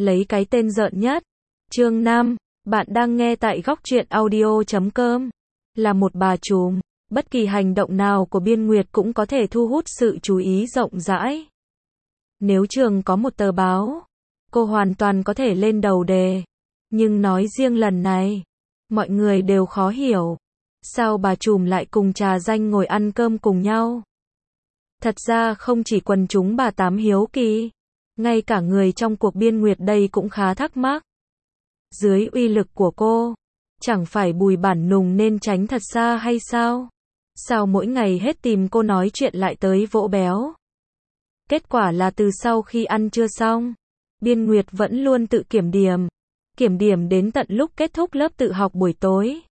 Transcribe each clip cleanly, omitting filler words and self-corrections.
lấy cái tên rợn nhất. Chương 5, bạn đang nghe tại góc truyện audio.com. Là một bà trùm, bất kỳ hành động nào của Biên Nguyệt cũng có thể thu hút sự chú ý rộng rãi. Nếu trường có một tờ báo, cô hoàn toàn có thể lên đầu đề. Nhưng nói riêng lần này, mọi người đều khó hiểu. Sao bà trùm lại cùng trà danh ngồi ăn cơm cùng nhau? Thật ra không chỉ quần chúng bà Tám hiếu kỳ, ngay cả người trong cuộc Biên Nguyệt đây cũng khá thắc mắc. Dưới uy lực của cô, chẳng phải Bùi Bản Nùng nên tránh thật xa hay sao? Sao mỗi ngày hết tìm cô nói chuyện lại tới vỗ béo? Kết quả là từ sau khi ăn trưa xong, Biên Nguyệt vẫn luôn tự kiểm điểm đến tận lúc kết thúc lớp tự học buổi tối.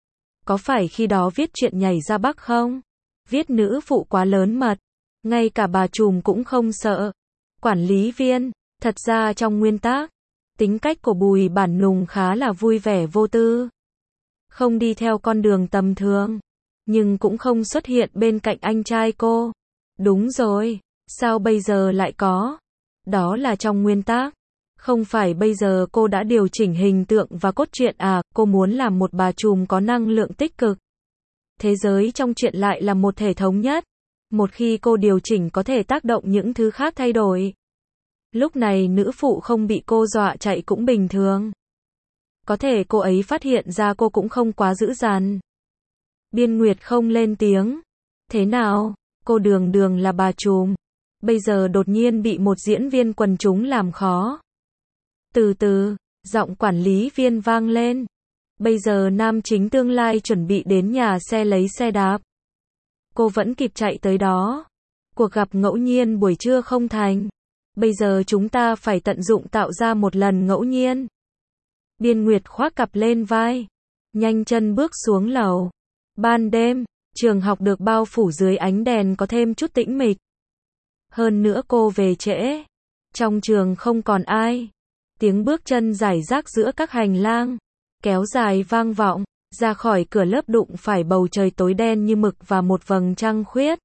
Có phải khi đó viết chuyện nhảy ra Bắc không? Viết nữ phụ quá lớn mật, ngay cả bà trùm cũng không sợ. Quản lý viên, thật ra trong nguyên tắc, tính cách của Bùi Bản Nùng khá là vui vẻ vô tư. Không đi theo con đường tầm thường, nhưng cũng không xuất hiện bên cạnh anh trai cô. Đúng rồi, sao bây giờ lại có? Đó là trong nguyên tắc. Không phải bây giờ cô đã điều chỉnh hình tượng và cốt truyện à, cô muốn làm một bà trùm có năng lượng tích cực. Thế giới trong truyện lại là một thể thống nhất. Một khi cô điều chỉnh có thể tác động những thứ khác thay đổi. Lúc này nữ phụ không bị cô dọa chạy cũng bình thường. Có thể cô ấy phát hiện ra cô cũng không quá dữ dằn. Biên Nguyệt không lên tiếng. Thế nào, cô đường đường là bà trùm, bây giờ đột nhiên bị một diễn viên quần chúng làm khó. Từ từ, giọng quản lý viên vang lên. Bây giờ nam chính tương lai chuẩn bị đến nhà xe lấy xe đạp. Cô vẫn kịp chạy tới đó. Cuộc gặp ngẫu nhiên buổi trưa không thành. Bây giờ chúng ta phải tận dụng tạo ra một lần ngẫu nhiên. Biên Nguyệt khoác cặp lên vai, nhanh chân bước xuống lầu. Ban đêm, trường học được bao phủ dưới ánh đèn có thêm chút tĩnh mịch. Hơn nữa cô về trễ. Trong trường không còn ai. Tiếng bước chân rải rác giữa các hành lang, kéo dài vang vọng, ra khỏi cửa lớp đụng phải bầu trời tối đen như mực và một vầng trăng khuyết.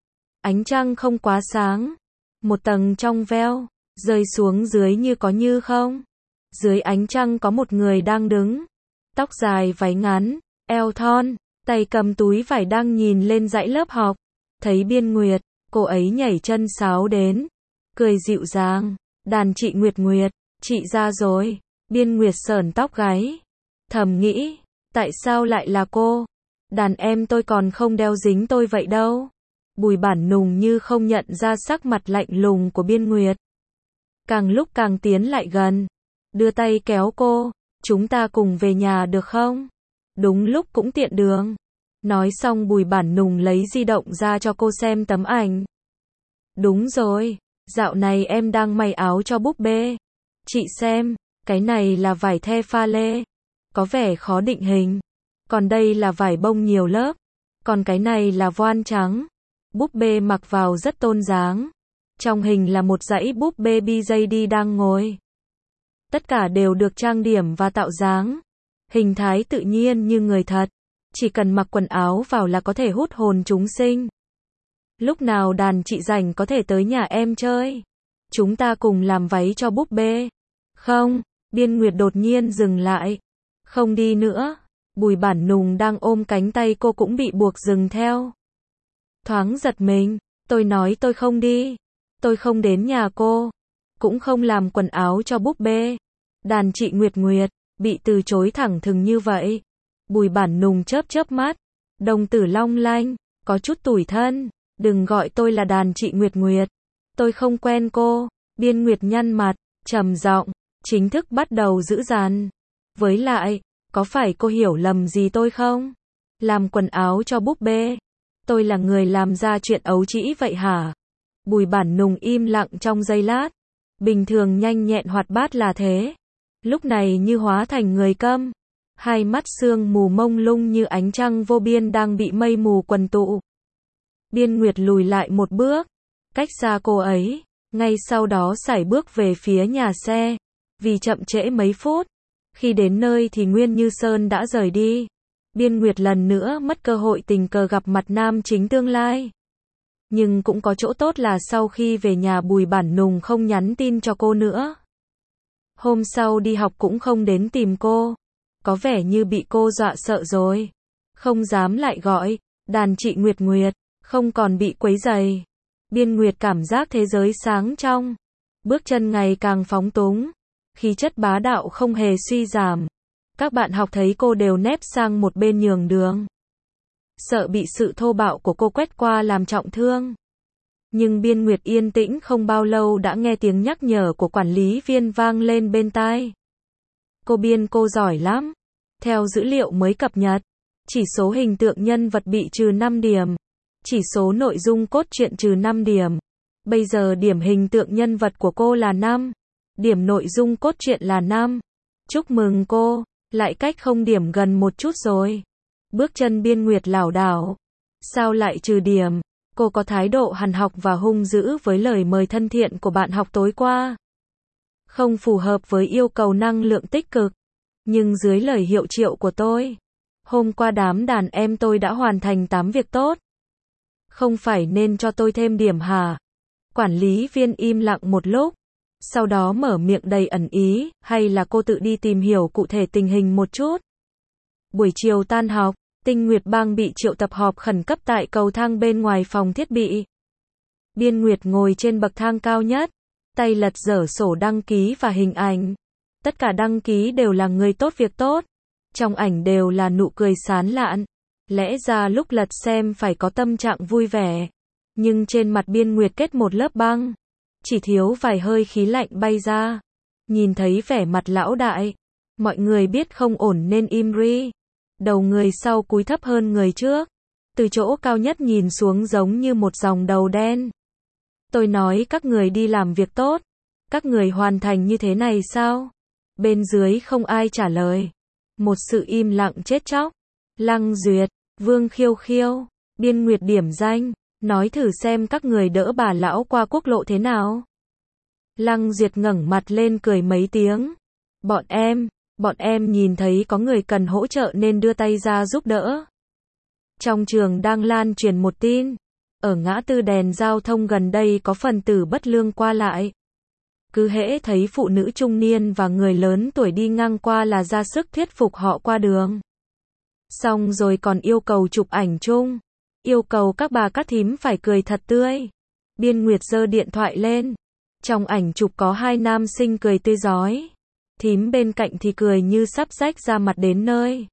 Ánh trăng không quá sáng, một tầng trong veo, rơi xuống dưới như có như không. Dưới ánh trăng có một người đang đứng, tóc dài váy ngắn, eo thon, tay cầm túi vải đang nhìn lên dãy lớp học. Thấy Biên Nguyệt, cô ấy nhảy chân sáo đến, cười dịu dàng, đàn chị Nguyệt Nguyệt. Chị ra rồi. Biên Nguyệt sởn tóc gáy, thầm nghĩ, tại sao lại là cô? Đàn em tôi còn không đeo dính tôi vậy đâu. Bùi Bản Nùng như không nhận ra sắc mặt lạnh lùng của Biên Nguyệt. Càng lúc càng tiến lại gần, đưa tay kéo cô, chúng ta cùng về nhà được không? Đúng lúc cũng tiện đường. Nói xong Bùi Bản Nùng lấy di động ra cho cô xem tấm ảnh. Đúng rồi, dạo này em đang may áo cho búp bê. Chị xem, cái này là vải the pha lê, có vẻ khó định hình. Còn đây là vải bông nhiều lớp, còn cái này là voan trắng. Búp bê mặc vào rất tôn dáng. Trong hình là một dãy búp bê BJD đang ngồi. Tất cả đều được trang điểm và tạo dáng. Hình thái tự nhiên như người thật. Chỉ cần mặc quần áo vào là có thể hút hồn chúng sinh. Lúc nào đàn chị rảnh có thể tới nhà em chơi. Chúng ta cùng làm váy cho búp bê. Không, Biên Nguyệt đột nhiên dừng lại. Không đi nữa. Bùi Bản Nùng đang ôm cánh tay cô cũng bị buộc dừng theo. Thoáng giật mình, tôi nói tôi không đi. Tôi không đến nhà cô. Cũng không làm quần áo cho búp bê. Đàn chị Nguyệt Nguyệt, bị từ chối thẳng thừng như vậy. Bùi Bản Nùng chớp chớp mắt. Đồng tử long lanh, có chút tủi thân. Đừng gọi tôi là đàn chị Nguyệt Nguyệt. Tôi không quen cô. Biên Nguyệt nhăn mặt, trầm giọng, chính thức bắt đầu dữ dằn. Với lại, có phải cô hiểu lầm gì tôi không? Làm quần áo cho búp bê. Tôi là người làm ra chuyện ấu trĩ vậy hả? Bùi Bản Nùng im lặng trong giây lát. Bình thường nhanh nhẹn hoạt bát là thế. Lúc này như hóa thành người câm. Hai mắt sương mù mông lung như ánh trăng vô biên đang bị mây mù quần tụ. Biên Nguyệt lùi lại một bước, cách xa cô ấy. Ngay sau đó sải bước về phía nhà xe. Vì chậm trễ mấy phút. Khi đến nơi thì Nguyên Như Sơn đã rời đi. Biên Nguyệt lần nữa mất cơ hội tình cờ gặp mặt nam chính tương lai. Nhưng cũng có chỗ tốt là sau khi về nhà Bùi Bản Nùng không nhắn tin cho cô nữa. Hôm sau đi học cũng không đến tìm cô. Có vẻ như bị cô dọa sợ rồi. Không dám lại gọi. Đàn chị Nguyệt Nguyệt. Không còn bị quấy rầy. Biên Nguyệt cảm giác thế giới sáng trong. Bước chân ngày càng phóng túng. Khí chất bá đạo không hề suy giảm. Các bạn học thấy cô đều nép sang một bên nhường đường. Sợ bị sự thô bạo của cô quét qua làm trọng thương. Nhưng Biên Nguyệt yên tĩnh không bao lâu đã nghe tiếng nhắc nhở của quản lý viên vang lên bên tai. Cô Biên, cô giỏi lắm. Theo dữ liệu mới cập nhật, chỉ số hình tượng nhân vật bị trừ 5 điểm. Chỉ số nội dung cốt truyện trừ 5 điểm. Bây giờ điểm hình tượng nhân vật của cô là 5. Điểm nội dung cốt truyện là 5. Chúc mừng cô, lại cách không điểm gần một chút rồi. Bước chân Biên Nguyệt lảo đảo. Sao lại trừ điểm? Cô có thái độ hằn học và hung dữ với lời mời thân thiện của bạn học tối qua. Không phù hợp với yêu cầu năng lượng tích cực. Nhưng dưới lời hiệu triệu của tôi, hôm qua đám đàn em tôi đã hoàn thành 8 việc tốt. Không phải nên cho tôi thêm điểm hả? Quản lý viên im lặng một lúc. Sau đó mở miệng đầy ẩn ý, hay là cô tự đi tìm hiểu cụ thể tình hình một chút. Buổi chiều tan học, Tinh Nguyệt Bang bị triệu tập họp khẩn cấp tại cầu thang bên ngoài phòng thiết bị. Biên Nguyệt ngồi trên bậc thang cao nhất, tay lật dở sổ đăng ký và hình ảnh. Tất cả đăng ký đều là người tốt việc tốt. Trong ảnh đều là nụ cười sán lạn. Lẽ ra lúc lật xem phải có tâm trạng vui vẻ. Nhưng trên mặt Biên Nguyệt kết một lớp băng. Chỉ thiếu vài hơi khí lạnh bay ra. Nhìn thấy vẻ mặt lão đại. Mọi người biết không ổn nên im ri. Đầu người sau cúi thấp hơn người trước. Từ chỗ cao nhất nhìn xuống giống như một dòng đầu đen. Tôi nói các người đi làm việc tốt. Các người hoàn thành như thế này sao? Bên dưới không ai trả lời. Một sự im lặng chết chóc. Lăng Duyệt, Vương Khiêu Khiêu, Biên Nguyệt điểm danh. Nói thử xem các người đỡ bà lão qua quốc lộ thế nào. Lăng Duyệt ngẩng mặt lên cười mấy tiếng. Bọn em nhìn thấy có người cần hỗ trợ nên đưa tay ra giúp đỡ. Trong trường đang lan truyền một tin. Ở ngã tư đèn giao thông gần đây có phần tử bất lương qua lại. Cứ hễ thấy phụ nữ trung niên và người lớn tuổi đi ngang qua là ra sức thuyết phục họ qua đường. Xong rồi còn yêu cầu chụp ảnh chung. Yêu cầu các bà các thím phải cười thật tươi. Biên Nguyệt giơ điện thoại lên. Trong ảnh chụp có hai nam sinh cười tươi rói. Thím bên cạnh thì cười như sắp rách ra mặt đến nơi.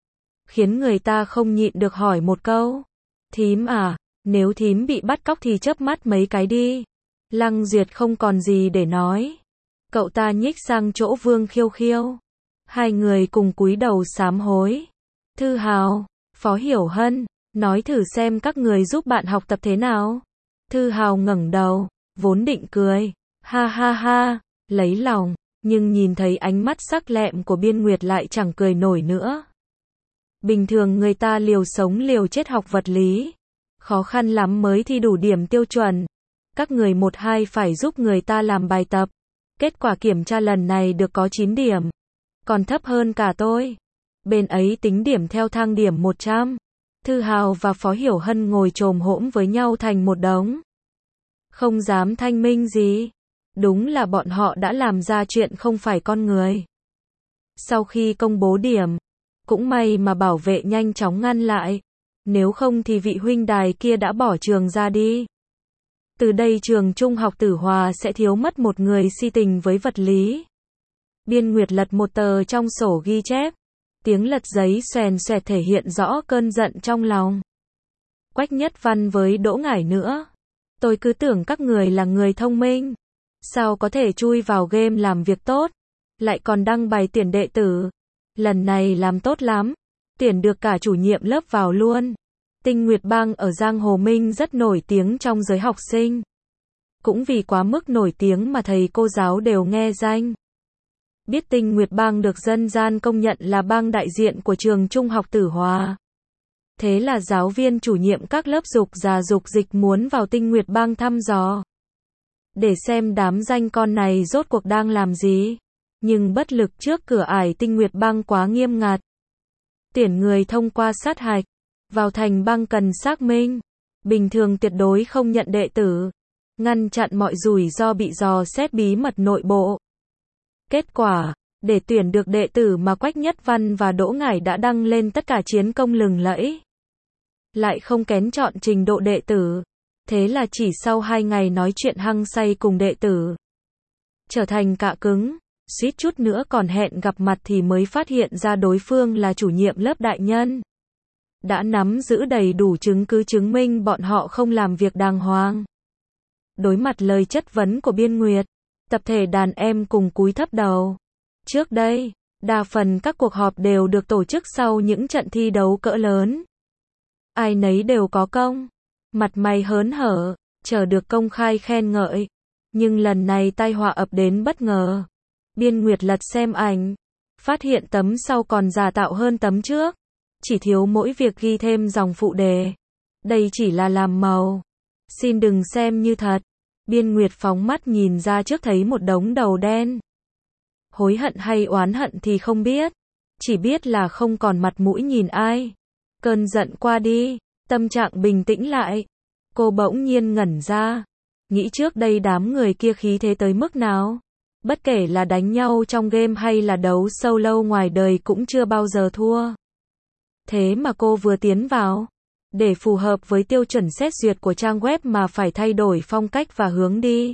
Khiến người ta không nhịn được hỏi một câu. Thím à, nếu thím bị bắt cóc thì chớp mắt mấy cái đi. Lăng Duyệt không còn gì để nói. Cậu ta nhích sang chỗ Vương Khiêu Khiêu. Hai người cùng cúi đầu sám hối. Thư Hào, Phó Hiểu Hân, nói thử xem các người giúp bạn học tập thế nào. Thư Hào ngẩng đầu, vốn định cười. Ha ha ha, lấy lòng. Nhưng nhìn thấy ánh mắt sắc lẹm của Biên Nguyệt lại chẳng cười nổi nữa. Bình thường người ta liều sống liều chết học vật lý. Khó khăn lắm mới thi đủ điểm tiêu chuẩn. Các người 1-2 phải giúp người ta làm bài tập. Kết quả kiểm tra lần này được có 9 điểm. Còn thấp hơn cả tôi. Bên ấy tính điểm theo thang điểm 100. Thư Hào và Phó Hiểu Hân ngồi chồm hổm với nhau thành một đống. Không dám thanh minh gì. Đúng là bọn họ đã làm ra chuyện không phải con người. Sau khi công bố điểm, cũng may mà bảo vệ nhanh chóng ngăn lại. Nếu không thì vị huynh đài kia đã bỏ trường ra đi. Từ đây trường trung học Tử Hòa sẽ thiếu mất một người si tình với vật lý. Biên Nguyệt lật một tờ trong sổ ghi chép. Tiếng lật giấy xoèn xoẹt thể hiện rõ cơn giận trong lòng. Quách Nhất Văn với Đỗ Ngải nữa. Tôi cứ tưởng các người là người thông minh. Sao có thể chui vào game làm việc tốt, lại còn đăng bài tuyển đệ tử. Lần này làm tốt lắm, tuyển được cả chủ nhiệm lớp vào luôn. Tinh Nguyệt Bang ở Giang Hồ Minh rất nổi tiếng trong giới học sinh. Cũng vì quá mức nổi tiếng mà thầy cô giáo đều nghe danh. Biết Tinh Nguyệt Bang được dân gian công nhận là bang đại diện của trường trung học Tử Hòa. Thế là giáo viên chủ nhiệm các lớp dục già dục dịch muốn vào Tinh Nguyệt Bang thăm dò. Để xem đám danh con này rốt cuộc đang làm gì. Nhưng bất lực trước cửa ải Tinh Nguyệt Bang quá nghiêm ngặt. Tuyển người thông qua sát hạch. Vào thành bang cần xác minh. Bình thường tuyệt đối không nhận đệ tử. Ngăn chặn mọi rủi ro bị dò xét bí mật nội bộ. Kết quả, để tuyển được đệ tử mà Quách Nhất Văn và Đỗ Ngải đã đăng lên tất cả chiến công lừng lẫy. Lại không kén chọn trình độ đệ tử. Thế là chỉ sau 2 ngày nói chuyện hăng say cùng đệ tử, trở thành cạ cứng, suýt chút nữa còn hẹn gặp mặt thì mới phát hiện ra đối phương là chủ nhiệm lớp đại nhân. Đã nắm giữ đầy đủ chứng cứ chứng minh bọn họ không làm việc đàng hoàng. Đối mặt lời chất vấn của Biên Nguyệt, tập thể đàn em cùng cúi thấp đầu. Trước đây, đa phần các cuộc họp đều được tổ chức sau những trận thi đấu cỡ lớn. Ai nấy đều có công, mặt mày hớn hở, chờ được công khai khen ngợi. Nhưng lần này tai họa ập đến bất ngờ. Biên Nguyệt lật xem ảnh, phát hiện tấm sau còn giả tạo hơn tấm trước. Chỉ thiếu mỗi việc ghi thêm dòng phụ đề. Đây chỉ là làm màu. Xin đừng xem như thật. Biên Nguyệt phóng mắt nhìn ra trước thấy một đống đầu đen. Hối hận hay oán hận thì không biết. Chỉ biết là không còn mặt mũi nhìn ai. Cơn giận qua đi, tâm trạng bình tĩnh lại. Cô bỗng nhiên ngẩn ra. Nghĩ trước đây đám người kia khí thế tới mức nào. Bất kể là đánh nhau trong game hay là đấu solo ngoài đời cũng chưa bao giờ thua. Thế mà cô vừa tiến vào, để phù hợp với tiêu chuẩn xét duyệt của trang web mà phải thay đổi phong cách và hướng đi.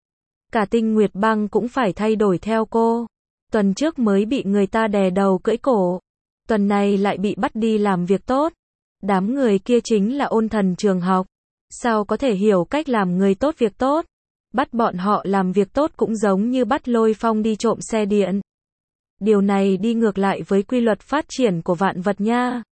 Cả Tinh Nguyệt Bang cũng phải thay đổi theo cô. Tuần trước mới bị người ta đè đầu cưỡi cổ. Tuần này lại bị bắt đi làm việc tốt. Đám người kia chính là ôn thần trường học. Sao có thể hiểu cách làm người tốt việc tốt? Bắt bọn họ làm việc tốt cũng giống như bắt Lôi Phong đi trộm xe điện. Điều này đi ngược lại với quy luật phát triển của vạn vật nha.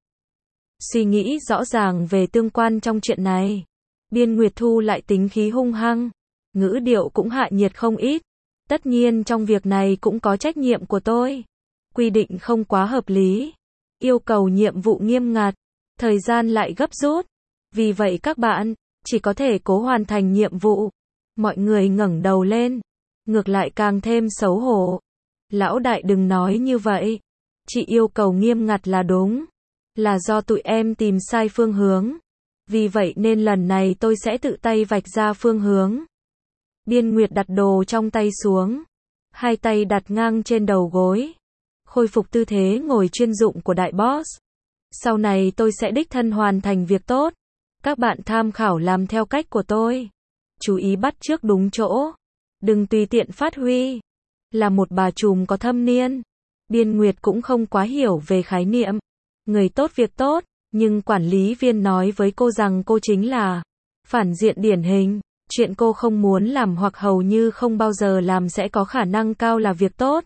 Suy nghĩ rõ ràng về tương quan trong chuyện này. Biên Nguyệt thu lại tính khí hung hăng. Ngữ điệu cũng hạ nhiệt không ít. Tất nhiên trong việc này cũng có trách nhiệm của tôi. Quy định không quá hợp lý. Yêu cầu nhiệm vụ nghiêm ngặt. Thời gian lại gấp rút. Vì vậy các bạn chỉ có thể cố hoàn thành nhiệm vụ. Mọi người ngẩng đầu lên. Ngược lại càng thêm xấu hổ. Lão đại đừng nói như vậy. Chị yêu cầu nghiêm ngặt là đúng. Là do tụi em tìm sai phương hướng. Vì vậy nên lần này tôi sẽ tự tay vạch ra phương hướng. Biên Nguyệt đặt đồ trong tay xuống. Hai tay đặt ngang trên đầu gối. Khôi phục tư thế ngồi chuyên dụng của đại boss. Sau này tôi sẽ đích thân hoàn thành việc tốt. Các bạn tham khảo làm theo cách của tôi. Chú ý bắt chước đúng chỗ. Đừng tùy tiện phát huy. Là một bà trùm có thâm niên. Biên Nguyệt cũng không quá hiểu về khái niệm. Người tốt việc tốt. Nhưng quản lý viên nói với cô rằng cô chính là phản diện điển hình. Chuyện cô không muốn làm hoặc hầu như không bao giờ làm sẽ có khả năng cao là việc tốt.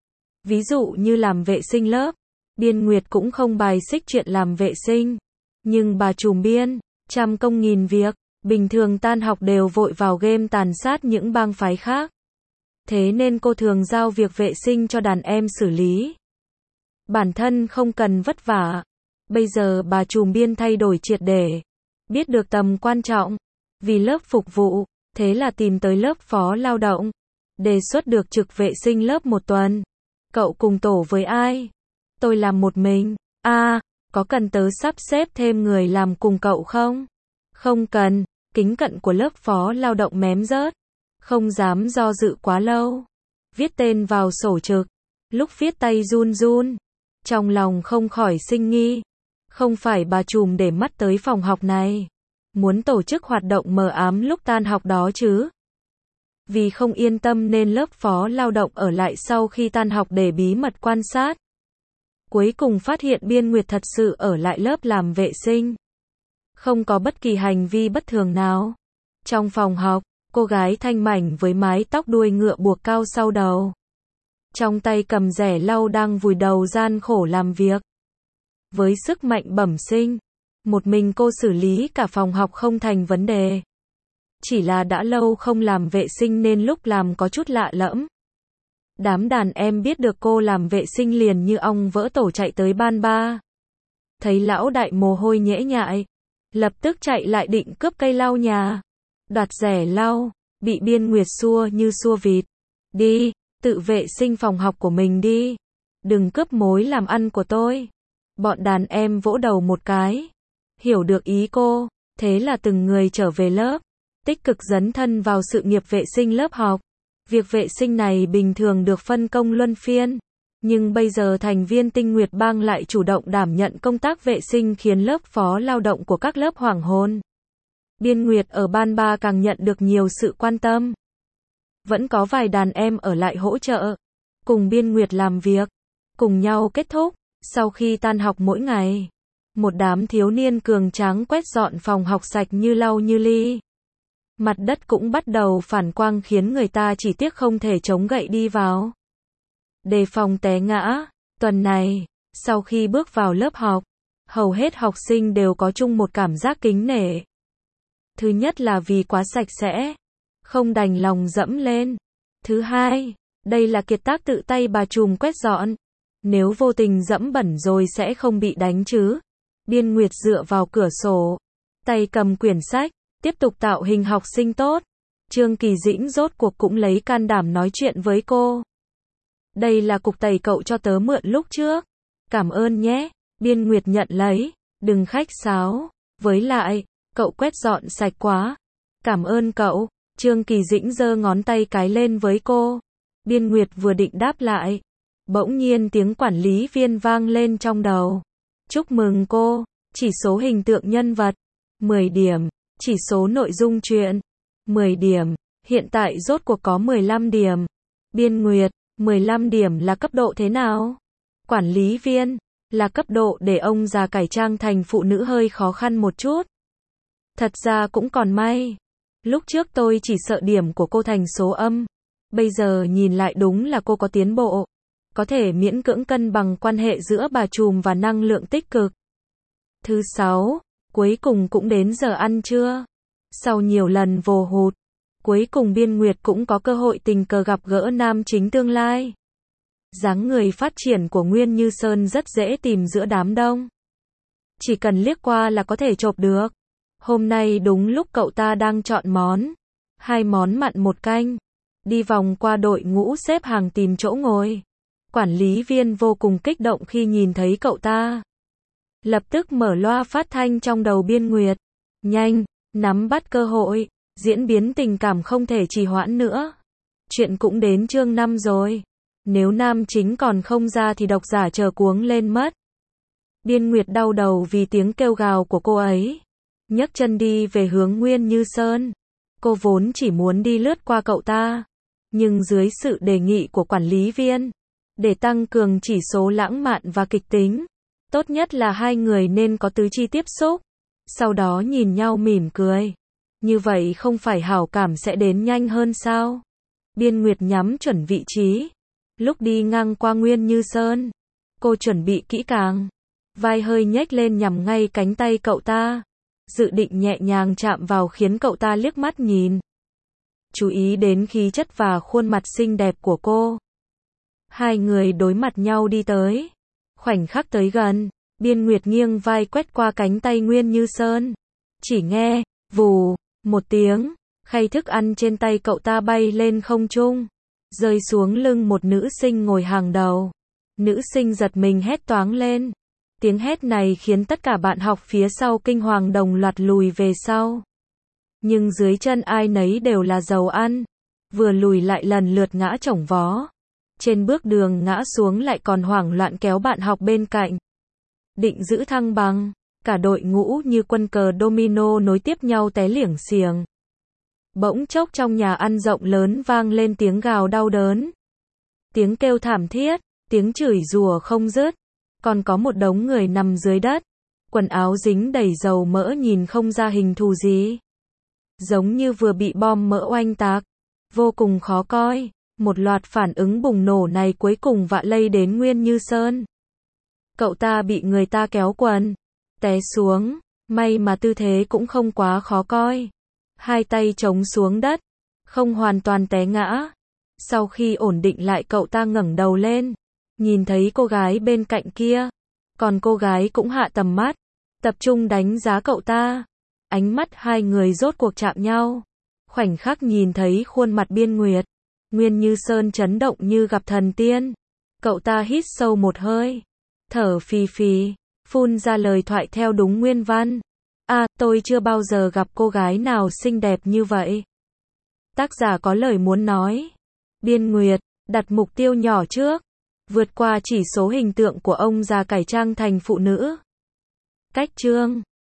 Ví dụ như làm vệ sinh lớp. Biên Nguyệt cũng không bài xích chuyện làm vệ sinh. Nhưng bà trùm Biên, trăm công nghìn việc, bình thường tan học đều vội vào game tàn sát những bang phái khác. Thế nên cô thường giao việc vệ sinh cho đàn em xử lý. Bản thân không cần vất vả. Bây giờ bà trùm Biên thay đổi triệt để. Biết được tầm quan trọng. Vì lớp phục vụ, thế là tìm tới lớp phó lao động. Đề xuất được trực vệ sinh lớp một tuần. Cậu cùng tổ với ai? Tôi làm một mình. Có cần tớ sắp xếp thêm người làm cùng cậu không? Không cần. Kính cận của lớp phó lao động mém rớt. Không dám do dự quá lâu. Viết tên vào sổ trực. Lúc viết tay run run. Trong lòng không khỏi sinh nghi. Không phải bà trùm để mắt tới phòng học này. Muốn tổ chức hoạt động mờ ám lúc tan học đó chứ. Vì không yên tâm nên lớp phó lao động ở lại sau khi tan học để bí mật quan sát. Cuối cùng phát hiện Biên Nguyệt thật sự ở lại lớp làm vệ sinh. Không có bất kỳ hành vi bất thường nào. Trong phòng học, cô gái thanh mảnh với mái tóc đuôi ngựa buộc cao sau đầu. Trong tay cầm rẻ lau đang vùi đầu gian khổ làm việc. Với sức mạnh bẩm sinh, một mình cô xử lý cả phòng học không thành vấn đề. Chỉ là đã lâu không làm vệ sinh nên lúc làm có chút lạ lẫm. Đám đàn em biết được cô làm vệ sinh liền như ong vỡ tổ chạy tới ban ba. Thấy lão đại mồ hôi nhễ nhại, lập tức chạy lại định cướp cây lau nhà. Đoạt rẻ lau, bị Biên Nguyệt xua như xua vịt. Đi, tự vệ sinh phòng học của mình đi. Đừng cướp mối làm ăn của tôi. Bọn đàn em vỗ đầu một cái. Hiểu được ý cô, thế là từng người trở về lớp. Tích cực dấn thân vào sự nghiệp vệ sinh lớp học. Việc vệ sinh này bình thường được phân công luân phiên, nhưng bây giờ thành viên Tinh Nguyệt Bang lại chủ động đảm nhận công tác vệ sinh khiến lớp phó lao động của các lớp hoảng hồn. Biên Nguyệt ở ban 3 càng nhận được nhiều sự quan tâm. Vẫn có vài đàn em ở lại hỗ trợ, cùng Biên Nguyệt làm việc, cùng nhau kết thúc. Sau khi tan học mỗi ngày, một đám thiếu niên cường tráng quét dọn phòng học sạch như lau như ly. Mặt đất cũng bắt đầu phản quang khiến người ta chỉ tiếc không thể chống gậy đi vào. Đề phòng té ngã. Tuần này, sau khi bước vào lớp học, hầu hết học sinh đều có chung một cảm giác kính nể. Thứ nhất là vì quá sạch sẽ, không đành lòng dẫm lên. Thứ hai, đây là kiệt tác tự tay bà trùm quét dọn. Nếu vô tình dẫm bẩn rồi sẽ không bị đánh chứ. Biên Nguyệt dựa vào cửa sổ, tay cầm quyển sách, tiếp tục tạo hình học sinh tốt. Trương Kỳ Dĩnh rốt cuộc cũng lấy can đảm nói chuyện với cô. Đây là cục tẩy cậu cho tớ mượn lúc trước. Cảm ơn nhé. Biên Nguyệt nhận lấy, đừng khách sáo. Với lại, cậu quét dọn sạch quá. Cảm ơn cậu. Trương Kỳ Dĩnh giơ ngón tay cái lên với cô. Biên Nguyệt vừa định đáp lại, bỗng nhiên tiếng quản lý viên vang lên trong đầu. Chúc mừng cô, chỉ số hình tượng nhân vật 10 điểm, chỉ số nội dung truyện 10 điểm, hiện tại rốt cuộc có 15 điểm. Biên Nguyệt, 15 điểm là cấp độ thế nào? Quản lý viên, là cấp độ để ông già cải trang thành phụ nữ hơi khó khăn một chút. Thật ra cũng còn may. Lúc trước tôi chỉ sợ điểm của cô thành số âm. Bây giờ nhìn lại đúng là cô có tiến bộ. Có thể miễn cưỡng cân bằng quan hệ giữa bà trùm và năng lượng tích cực. Thứ 6, cuối cùng cũng đến giờ ăn trưa. Sau nhiều lần vồ hụt, cuối cùng Biên Nguyệt cũng có cơ hội tình cờ gặp gỡ nam chính tương lai. Dáng người phát triển của Nguyên Như Sơn rất dễ tìm giữa đám đông. Chỉ cần liếc qua là có thể chộp được. Hôm nay đúng lúc cậu ta đang chọn món. 2 món mặn 1 canh. Đi vòng qua đội ngũ xếp hàng tìm chỗ ngồi. Quản lý viên vô cùng kích động khi nhìn thấy cậu ta. Lập tức mở loa phát thanh trong đầu Biên Nguyệt. Nhanh, nắm bắt cơ hội. Diễn biến tình cảm không thể trì hoãn nữa. Chuyện cũng đến chương 5 rồi. Nếu nam chính còn không ra thì độc giả chờ cuống lên mất. Biên Nguyệt đau đầu vì tiếng kêu gào của cô ấy. Nhấc chân đi về hướng Nguyên Như Sơn. Cô vốn chỉ muốn đi lướt qua cậu ta. Nhưng dưới sự đề nghị của quản lý viên, để tăng cường chỉ số lãng mạn và kịch tính, tốt nhất là hai người nên có tứ chi tiếp xúc. Sau đó nhìn nhau mỉm cười. Như vậy không phải hảo cảm sẽ đến nhanh hơn sao? Biên Nguyệt nhắm chuẩn vị trí. Lúc đi ngang qua Nguyên Như Sơn, cô chuẩn bị kỹ càng. Vai hơi nhếch lên nhằm ngay cánh tay cậu ta. Dự định nhẹ nhàng chạm vào khiến cậu ta liếc mắt nhìn. Chú ý đến khí chất và khuôn mặt xinh đẹp của cô. Hai người đối mặt nhau đi tới. Khoảnh khắc tới gần, Biên Nguyệt nghiêng vai quét qua cánh tay Nguyên Như Sơn. Chỉ nghe, vù, một tiếng, khay thức ăn trên tay cậu ta bay lên không trung, rơi xuống lưng một nữ sinh ngồi hàng đầu. Nữ sinh giật mình hét toáng lên. Tiếng hét này khiến tất cả bạn học phía sau kinh hoàng đồng loạt lùi về sau. Nhưng dưới chân ai nấy đều là dầu ăn. Vừa lùi lại lần lượt ngã chổng vó. Trên bước đường ngã xuống lại còn hoảng loạn kéo bạn học bên cạnh. Định giữ thăng bằng, cả đội ngũ như quân cờ domino nối tiếp nhau té liểng xiềng. Bỗng chốc trong nhà ăn rộng lớn vang lên tiếng gào đau đớn. Tiếng kêu thảm thiết, tiếng chửi rủa không dứt. Còn có một đống người nằm dưới đất. Quần áo dính đầy dầu mỡ nhìn không ra hình thù gì. Giống như vừa bị bom mỡ oanh tạc. Vô cùng khó coi. Một loạt phản ứng bùng nổ này cuối cùng vạ lây đến Nguyên Như Sơn. Cậu ta bị người ta kéo quần, té xuống. May mà tư thế cũng không quá khó coi. Hai tay chống xuống đất, không hoàn toàn té ngã. Sau khi ổn định lại cậu ta ngẩng đầu lên. Nhìn thấy cô gái bên cạnh kia. Còn cô gái cũng hạ tầm mắt, tập trung đánh giá cậu ta. Ánh mắt hai người rốt cuộc chạm nhau. Khoảnh khắc nhìn thấy khuôn mặt Biên Nguyệt, Nguyên Như Sơn chấn động như gặp thần tiên. Cậu ta hít sâu một hơi, thở phì phì, phun ra lời thoại theo đúng nguyên văn. Tôi chưa bao giờ gặp cô gái nào xinh đẹp như vậy. Tác giả có lời muốn nói. Biên Nguyệt, đặt mục tiêu nhỏ trước. Vượt qua chỉ số hình tượng của ông già cải trang thành phụ nữ. Cách chương